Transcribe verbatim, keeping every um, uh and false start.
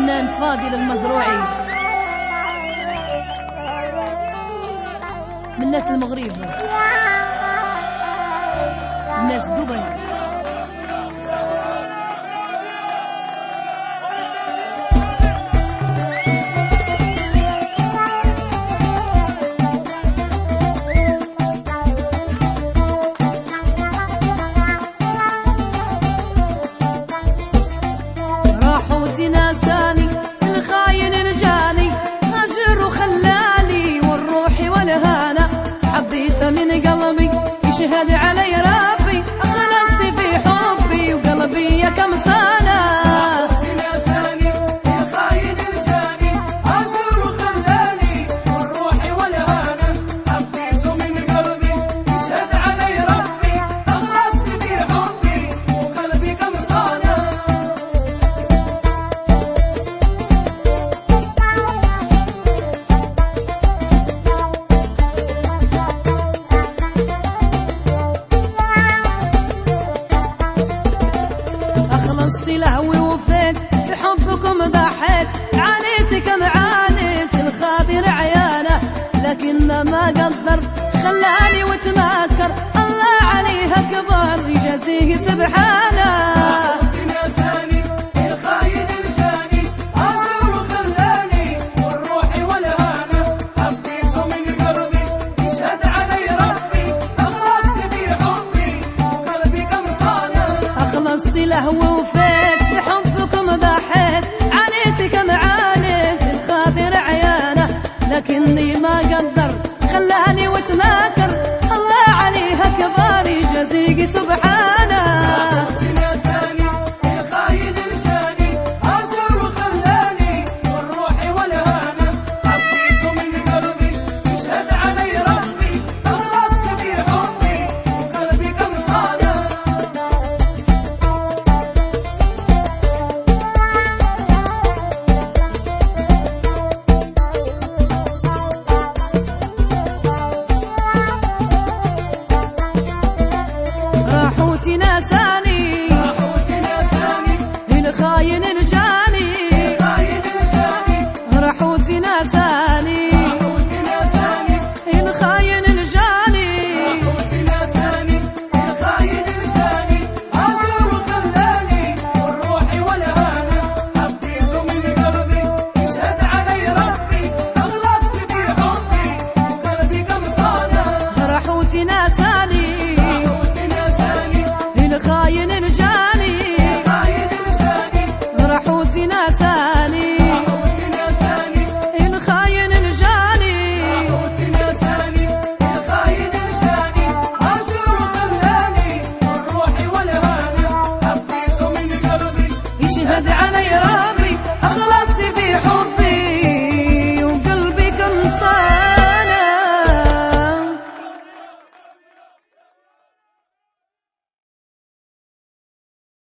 الفنان فاضل المزروعي من ناس المغرب، من ناس دبي. ناساني الخاين رجاني هاجر وخلاني والروح والهانا حبيته من قلبي يشهد علي ربي أخلصت في حبي وقلبي يا كم سنة. ناساني الخاين رجاني هاجر وخلاني والروح والهانا حبيته من قلبي يشهد علي ربي أخلصت في حبي وقلبي كم سنة. لهوي وفيت في حبكم ضحيت عانيت كم عانيت الخاطر عيانه لكن ما قدر خلاني وتنكر الله عليها كبر يجازيه سبحانه. أخلصت لهوي وفيت في حبكم ضحيت عانيت كم عانيت الخاطر عيانه لكني ما قدر خلاني وتناكر الله عليها كبار يجازيك سبحانه. راحوتي ناساني الخاين رجاني راحوتي ناساني الخاين رجاني هاجر وخلاني والروح والهانا حبيته من قلبي يشهد علي ربي أخلصت في حبي وقلبي كم صانع. راحوتي ناساني